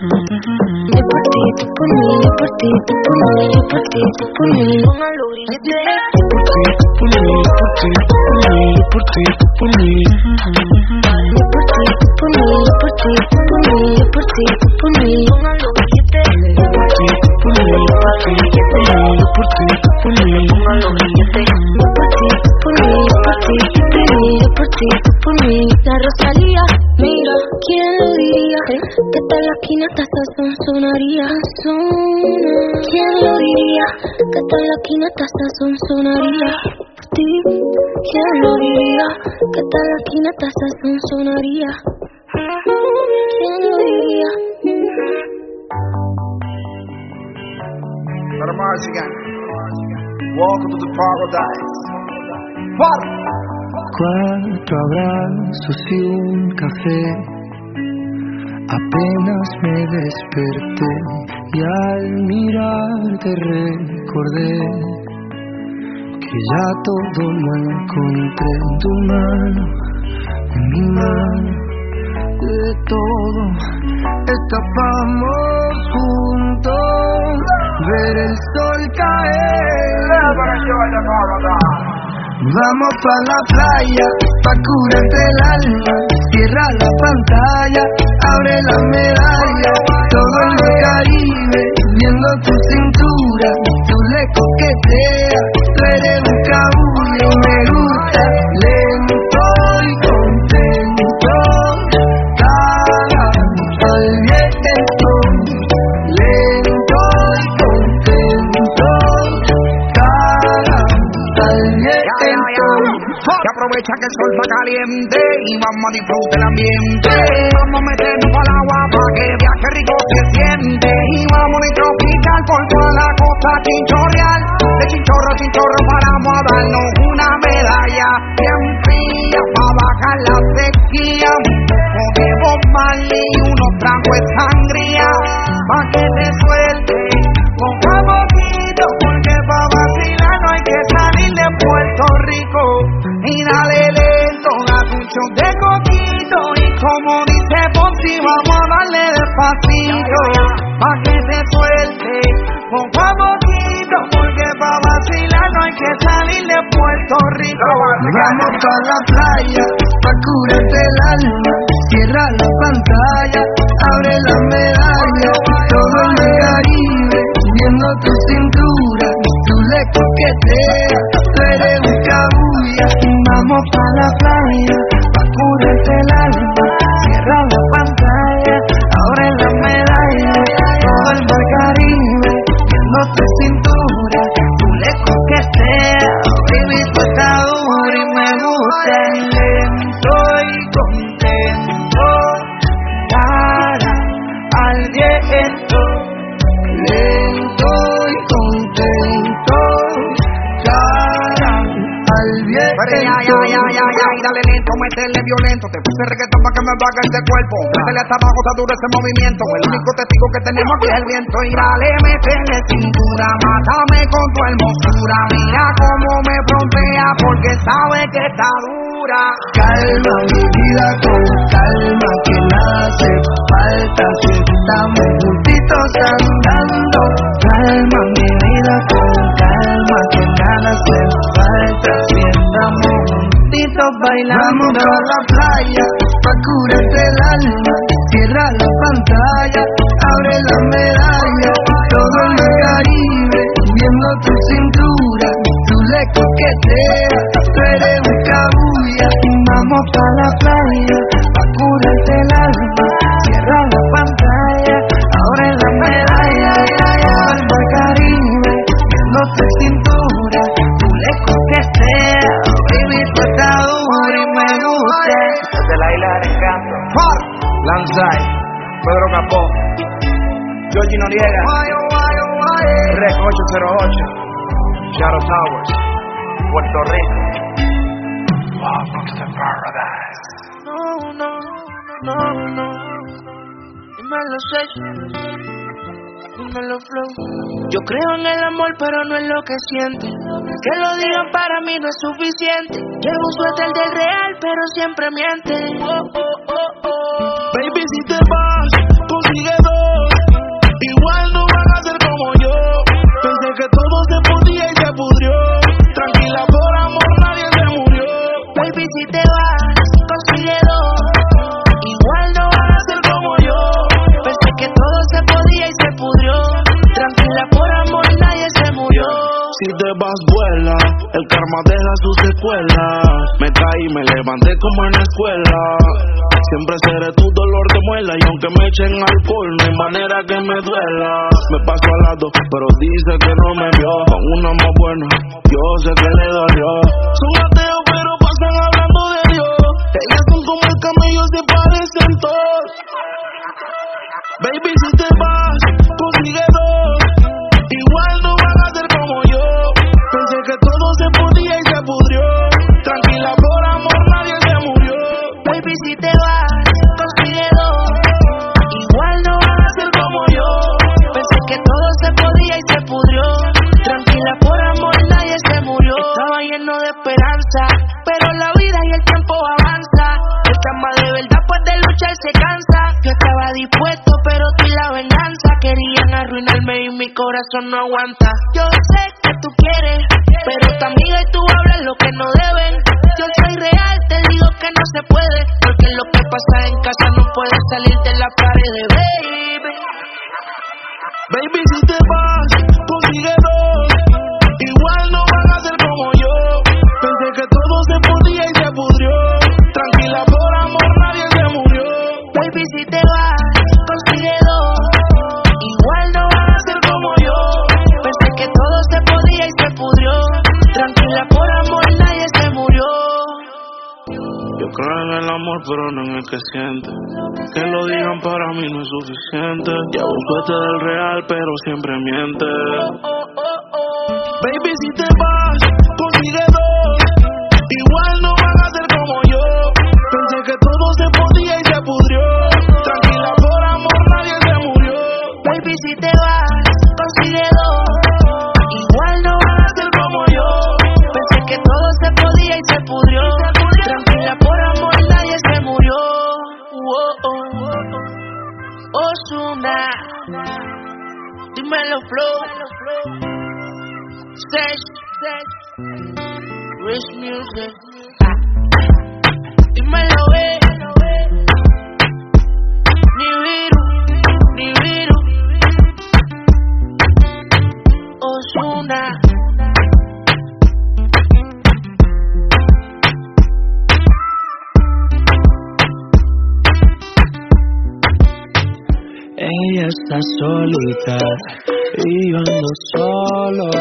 Yo por ti, tú por mí, yo por ti, tú por mí, yo por ti, tú por mí. Póngalo billete. Yo por ti, tú por mí, yo por ti, tú por mí, yo por ti, tú por mí. Yo por ti, tú por mí, yo por ti, tú por mí, yo por ti, tú por mí. Póngalo billete. Yo por ti, tú por mí, yo por ti, tú por mí, yo por ti, tú por mí. Póngalo billete. Yo por ti, tú por mí, yo por ti, tú por mí, yo por ti, tú por mí. La Rosalía, mira, ¿quién lo diría? Que está en la esquina esta sazón sonaría. ¿Quién lo diría? Que está en la esquina esta sazón sonaría. ¿Quién lo diría? Que está en la esquina esta sazón sonaría. ¿Quién lo diría? Let 'em march again. Welcome to the paradise. What? Cuatro abrazos y un café. Apenas me desperté y al mirarte recordé que ya todo lo encontré en tu mano, en mi mano. De todo escapamos juntos, ver el sol caer. Vamos pa' la playa, pa' curarte el alma. Cierra la pantalla, abre la medalla. Todo en el Caribe, viendo tu cintura. Tú le coqueteas, tú eres un cabullo. Me gusta, lento y contento. Cada al viento, lento y contento. Cada al viento. Que aprovecha que el sol está caliente y vamos a disfrutar el ambiente. Vamos a meternos al agua para que viaje rico se siente. Y vamos a tropical por toda la costa chinchorreal. De chinchorro a chinchorro paramos a darnos una medalla bien fría para bajar la sequía. Podemos Marley y unos tragos de sangría pa' que te suelte poco a poquito, porque pa' vacilar no hay que salir de Puerto Rico. Y dale lento, date un shot de coquito. Y como dice Ponzi, vamos a darle despacito pa' que te suelte Vamos pa' la playa, pa' curarte el alma. Cierra la pantalla, abre la medalla. Todo el Caribe, viendo tu cintura. Tú le coqueteas, tú eres un cabulla. Vamos pa' la playa, pa' curarte el alma. Cierra la pantalla, abre la medalla. Todo el Caribe, viendo tu cintura. Tú le coqueteas, baby, tú estás dura y me gusta. Lento y contento, para al viento. Lento y contento, cara al viento. Pero ya, ya, ya, ya, ya, y dale lento, métele violento. Te puse reggaetón pa' que me baje este cuerpo. Métele hasta abajo, está duro ese movimiento. El único testigo que tenemos aquí es el viento. Y dale, métele cintura, mátame con tu hermosura. Mira cómo me frontea porque sabe que está dura. Calma mi vida con calma, que nada hace falta si estamos juntitos andando. Calma mi vida con calma, que nada hace falta si estamos juntitos bailando. Vamos a la playa, pa' curarte el alma. Cierra la pantalla, abre la medalla. Todo el Caribe, viendo tu cintura. Tú le coqueteas, tú eres un cabulla. Vamos pa' la playa, pa' curarte el alma. Cierra la pantalla, abre la medalla. Todo el Caribe, viendo tu cintura. Tú le coqueteas, baby, tú estás dura y me gusta. Desde la isla del encanto, Lanzai, Pedro Capó, Georgie Noriega, Rec ocho cero ocho, Shadow Towers, Puerto Rico. Welcome to paradise. No, no, no, no. Dímelo, Sech. Dímelo, Flow. Yo creo en el amor, pero no en lo que siente. Que lo digan para mí no es suficiente. Llevo un suéter del real, pero siempre miente. Oh, oh, oh, oh. Baby, si te vas, consigue dos. Igual no van a ser como yo. Pensé que todo se podía y se pudrió. Tranquila, por amor nadie se murió. Baby, si te vas, consigue dos. Igual no van a ser como yo. Pensé que todo se podía y se pudrió. Tranquila, por amor nadie se murió. Si te vas, vuela. El karma deja su secuela. Me caí, me levanté como en la escuela. Siempre seré tu dolor de muela. Y aunque me echen alcohol, no hay manera que me duela. Me paso al lado, pero dice que no me vio. Con una más buena, yo sé que le dolió. Son ateos, pero pasan hablando de Dios. Ellas son como el camello, se parecen todos. Baby, si te vas, consigue dos. Igual no van a ser como yo. Pensé que todo se podía y se pudrió. Tranquila, por amor nadie se murió. Baby, si te vas, consigue dos. Igual no van a ser como yo. Pensé que todo se podía y se pudrió. Tranquila, por amor nadie se murió. Estaba lleno de esperanza, pero la vida y el tiempo avanza. Esta más de verdad, pues de luchar se cansa. Yo estaba dispuesto, pero tú y la venganza querían arruinarme y mi corazón no aguanta. Yo sé que tú quieres, pero tu amiga y tú hablan lo que no deben. Yo soy real, te digo que no se puede, porque lo que pasa en casa no puede salir de la pared, baby. Baby, si te vas, consigue dos. Igual no van a ser como yo. Pensé que todo se podía y se pudrió. Tranquila, por amor nadie se murió. Baby, si te vas, consigue dos. Igual no van a ser como yo. Pensé que todo se podía y se pudrió. Tranquila, por amor nadie se murió. Yo creo en el amor, pero no en el que siente. Que lo digan para mí no es suficiente. Llevo un suéter del real, pero siempre miente. Baby, si te vas, consigue dos. Igual no van a ser como yo. Pensé que todo se podía y se pudrió. Tranquila, por amor nadie se murió. Baby, si te vas, consigue dos. Igual no van a ser como yo. Pensé que todo se podía y se pudrió. Tranquila, por amor nadie se murió. Oh, oh. Ozuna, dímelo, Flow. Sech, Sech. Rich music. Dímelo, eh. Ni viru, ni viru. Ozuna. Ella está solita y yo ando solo.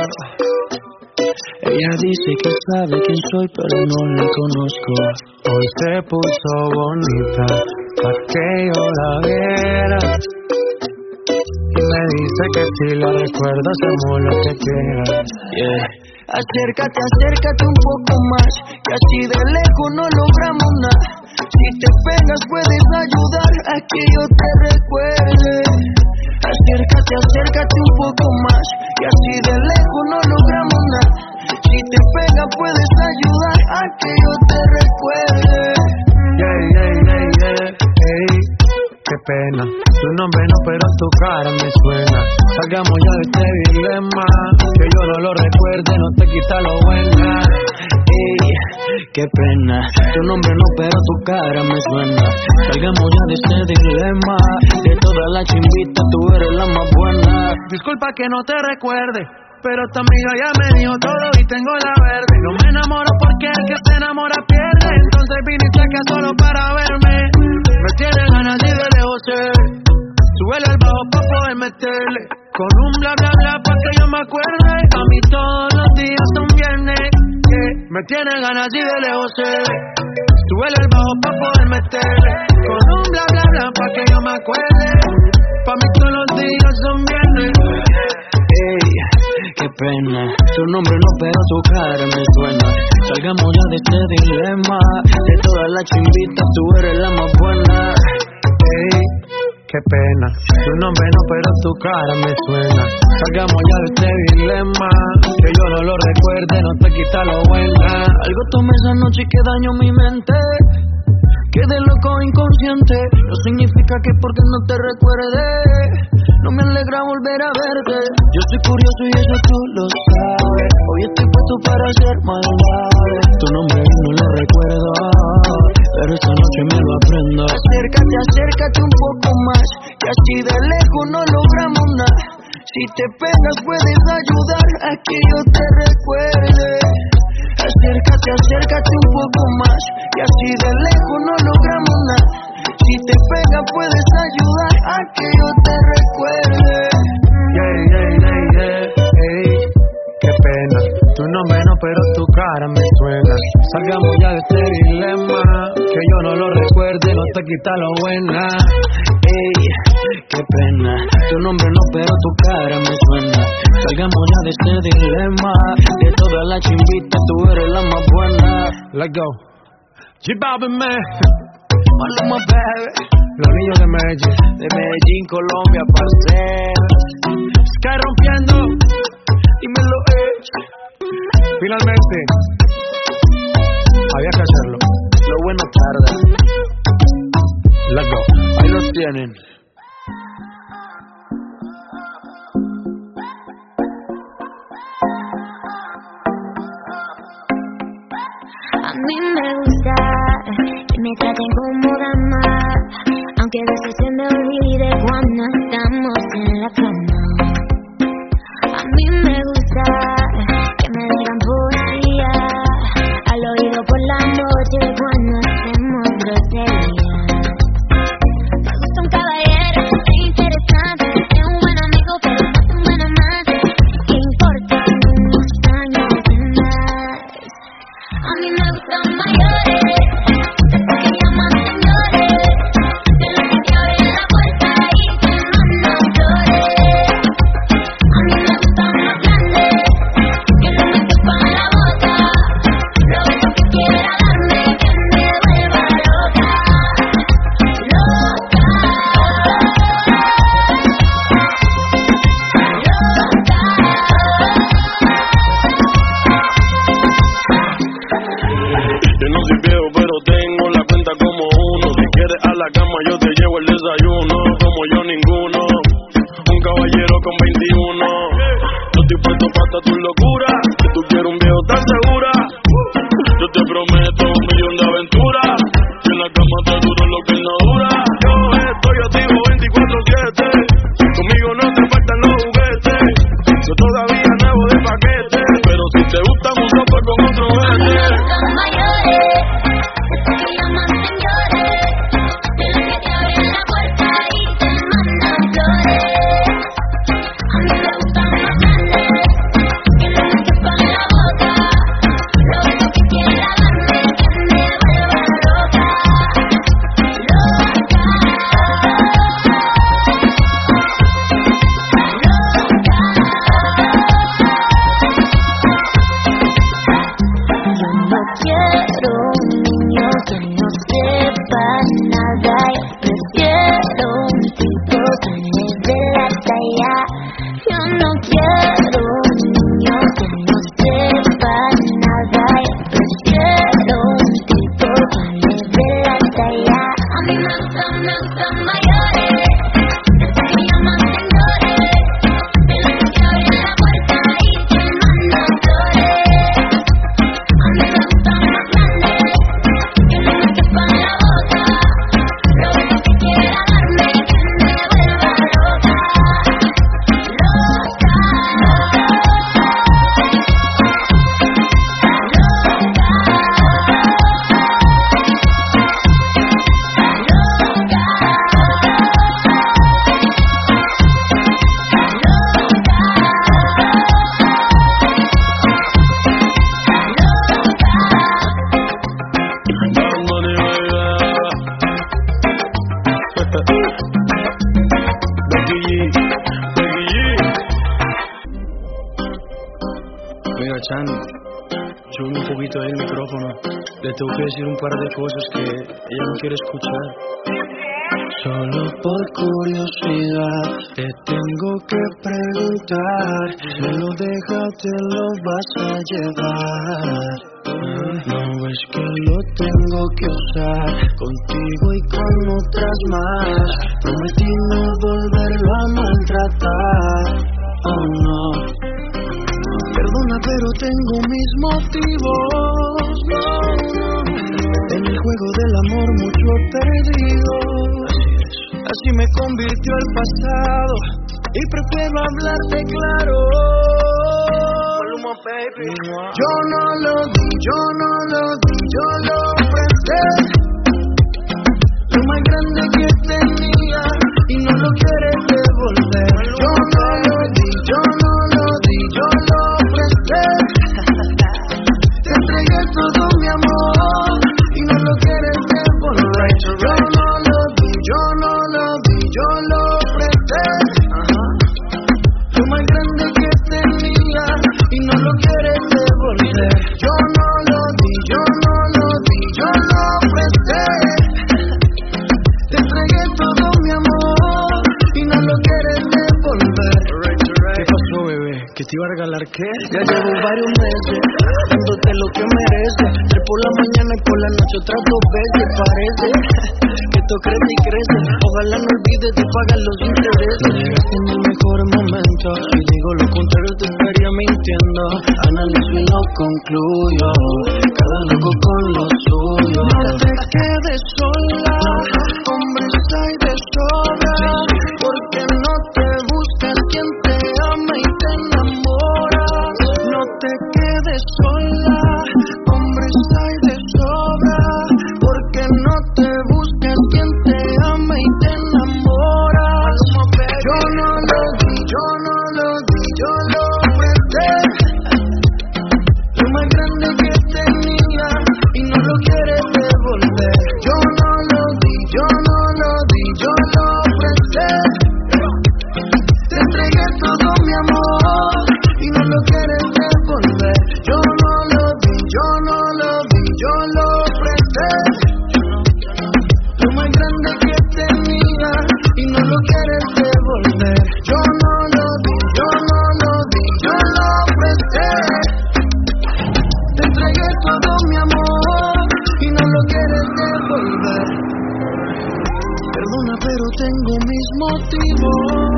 Ella dice que sabe quién soy, pero no la conozco. Hoy se puso bonita pa' que yo la viera. Y me dice que si la recuerdo hacemos lo que quieras. Yeah. Acércate, acércate un poco más, que así de lejos no logramos nada. Si te pegas puedes ayudar a que yo te recuerde. Acércate, acércate un poco más, que así de lejos no logramos nada. Si te pegas puedes ayudar a que yo te recuerde. Yeah, yeah, yeah, yeah, hey, qué pena. Tu nombre no, pero tu cara me suena. Salgamos ya de este dilema. Que yo no lo recuerde, no te quita lo buena. Ey, qué pena. Tu nombre no, pero tu cara me suena. Salgamos ya de este dilema. De todas las chimbitas, tú eres la más buena. Disculpa que no te recuerde, pero tu amiga ya me dijo todo y tengo la verde. No me enamoro porque el que se enamora pierde. Entonces viniste acá solo para verme. Me tiene ganas y de lejos sé. Súbele al bajo pa' poder meterle. Con un bla bla bla pa' que yo me acuerde. A mí todos los días son viernes. Yeah. Me tiene ganas y de lejos sé. Súbele al bajo pa' poder meterle. Con un bla bla bla pa' que yo me acuerde. Pa' mí todos los días son viernes. Ey, qué pena. Tu nombre no, pero tu cara me suena. Salgamos ya de este dilema. De todas las chimbitas, tú eres la más buena. Ey, qué pena. Tu nombre no, pero tu cara me suena. Salgamos ya de este dilema. Que yo no lo recuerde, no te quita lo buena. Algo tomé esa noche que dañó mi mente. Quedé loco inconsciente. No significa que porque no te recuerde no me alegra volver a verte. Yo soy curioso y eso tú lo sabes. Hoy estoy puesto para hacer maldades. Tu nombre no lo recuerdo, pero esta noche me lo aprendo. Acércate, acércate un poco más, que así de lejos no logramos nada. Si te pegas puedes ayudar a que yo te recuerde. Acércate, acércate un poco más, que así de lejos no logramos nada. Si te pegas puedes ayudar a que yo te recuerde. Yeah, yeah, yeah, yeah, hey, qué pena. Tu nombre no, pero tu cara me suena. Salgamos ya de este dilema. Que yo no lo recuerde, no te quita lo buena. Ey, qué pena. Tu nombre no, pero tu cara me suena. Salgamos ya de este dilema. De todas las chimbitas, tú eres la más buena. Let's go. G-Balvin, man. Maluma, baby. Los niños de Medellín. De Medellín, Colombia, parceros. Sky rompiendo. Dímelo, eh. Finalmente, había que hacerlo. Lo bueno tarda. Let's go. Ahí los tienen. A mí me gusta que me traten como dama, aunque a veces se me olvide cuando estamos en la cama. A mí me gusta que me digan poesía al oído por la noche cuando hacemos groserías. Me gusta un caballero, es interesante, es un buen amigo pero no es un buen amante. ¿Qué importa unos años más? A mí me gustan mayores, después que llaman señores, de los que te abren la puerta y te mandan flores. A mí me gustan más grandes, que no me chupan la boca, lo beso que quiera darme, que me vuelva loca, loca, Yo no soy viejo, pero tengo la cuenta como uno. Si quieres a la cama, yo te llevo el desayuno. Como yo ninguno, un caballero con veintiuno. No estoy puesto para tu locura. Si tú quieres un viejo tan segura, no quiero un niño que no sepa nada. Yo prefiero un tipo que me dé la talla. Yo no quiero un niño que no sepa nada. Yo prefiero un tipo que me dé la talla. A mí me gustan, me gustan mayores, desde que llaman señores, de los que abren la puerta y te mandan flores. A mí me gustan más grandes, que no me quepan la boca, lo que quiera darme y que me vuelva loca, loca, Mira, Chan, sube un poquito ahí el micrófono. Le tengo que decir un par de cosas que ella no quiere escuchar. Solo por curiosidad te tengo que preguntar. Si lo dejas te lo vas a llevar. No ves que lo tengo que usar contigo y con otras más. Prometí no volverlo a maltratar. Oh no. Perdona, pero tengo mis motivos. No, en el juego del amor mucho he perdido. Así me convirtió el pasado y prefiero hablarte claro. Yo no lo di, yo no lo di, yo lo presté. Lo más grande que tenía y no lo quieres devolver. Yo no lo di, yo no lo di, yo lo presté. Te entregué todo mi amor y no lo quieres devolver. Yo no lo di, yo no lo di, yo lo presté. Lo más grande que tenía y no lo quieres devolver. Yo no lo di, yo no lo di, yo lo presté. Te entregué todo mi amor y no lo quieres devolver. ¿Qué pasó, bebé? ¿Que te iba a regalar qué? Ya llevo varios meses dándote lo que mereces. Tres por la mañana y por la noche otras dos veces. Parece que esto crece y crece. Ojalá no olvides de pagar los intereses. No llegaste en el mejor momento. Si digo lo contrario te estaría mintiendo. Analizo y lo concluyo. Cada loco con lo suyo. No te quedes sola, hombres hay de sobra. Porque no te buscas quien te ama y te enamora. No te quedes sola, hombres hay de sobra. Porque no te buscas quien te ama y te enamora. Yo no lo di, yo no lo di, yo lo presté. Lo más grande que tenía y no lo quieres devolver. Yo no lo di, yo no lo di, yo lo presté. Te entregué todo mi amor y no lo quieres devolver. Yo no lo di, yo no lo di, yo lo presté. Lo más grande que tenía y no lo quieres devolver. Yo no lo di, yo no lo di, yo lo presté. Te entregué todo mi amor y no lo quieres devolver. Perdona, pero tengo mis motivos.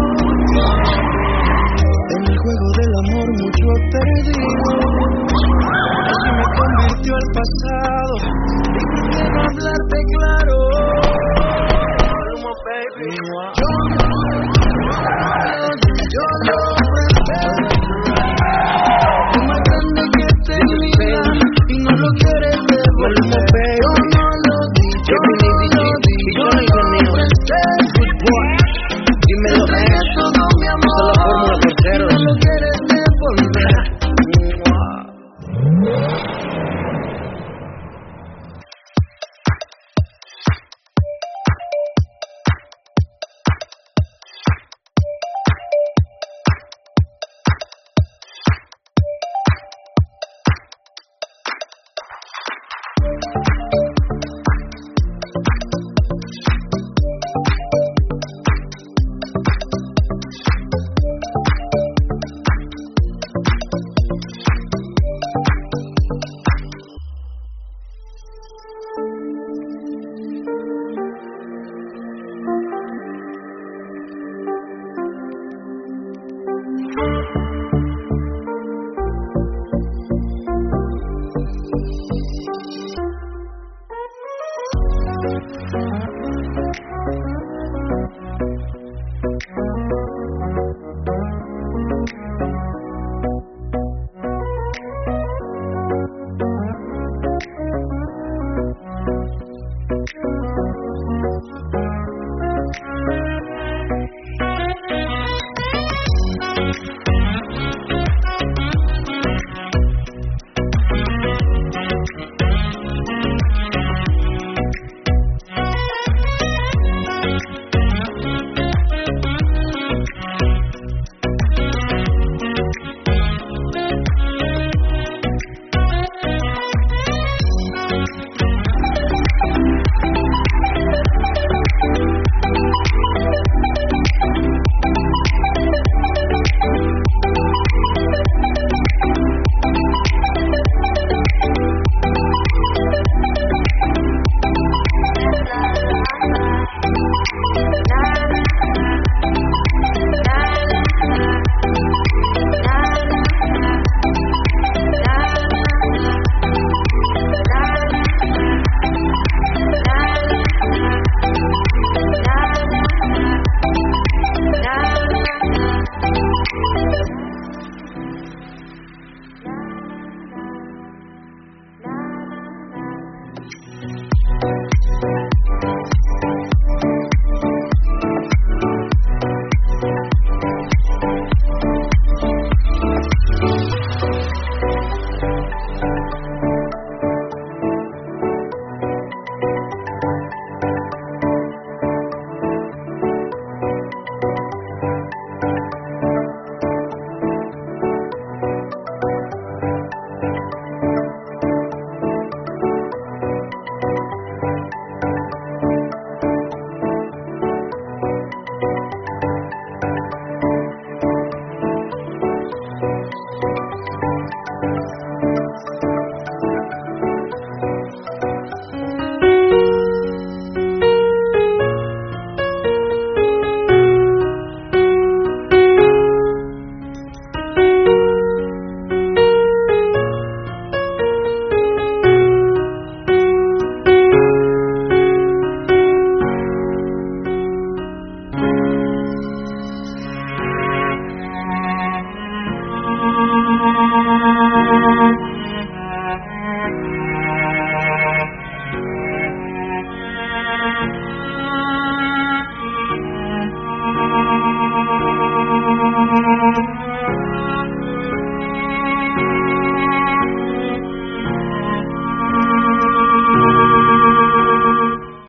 En el juego del amor mucho he perdido. Así me convirtió el pasado y prefiero hablarte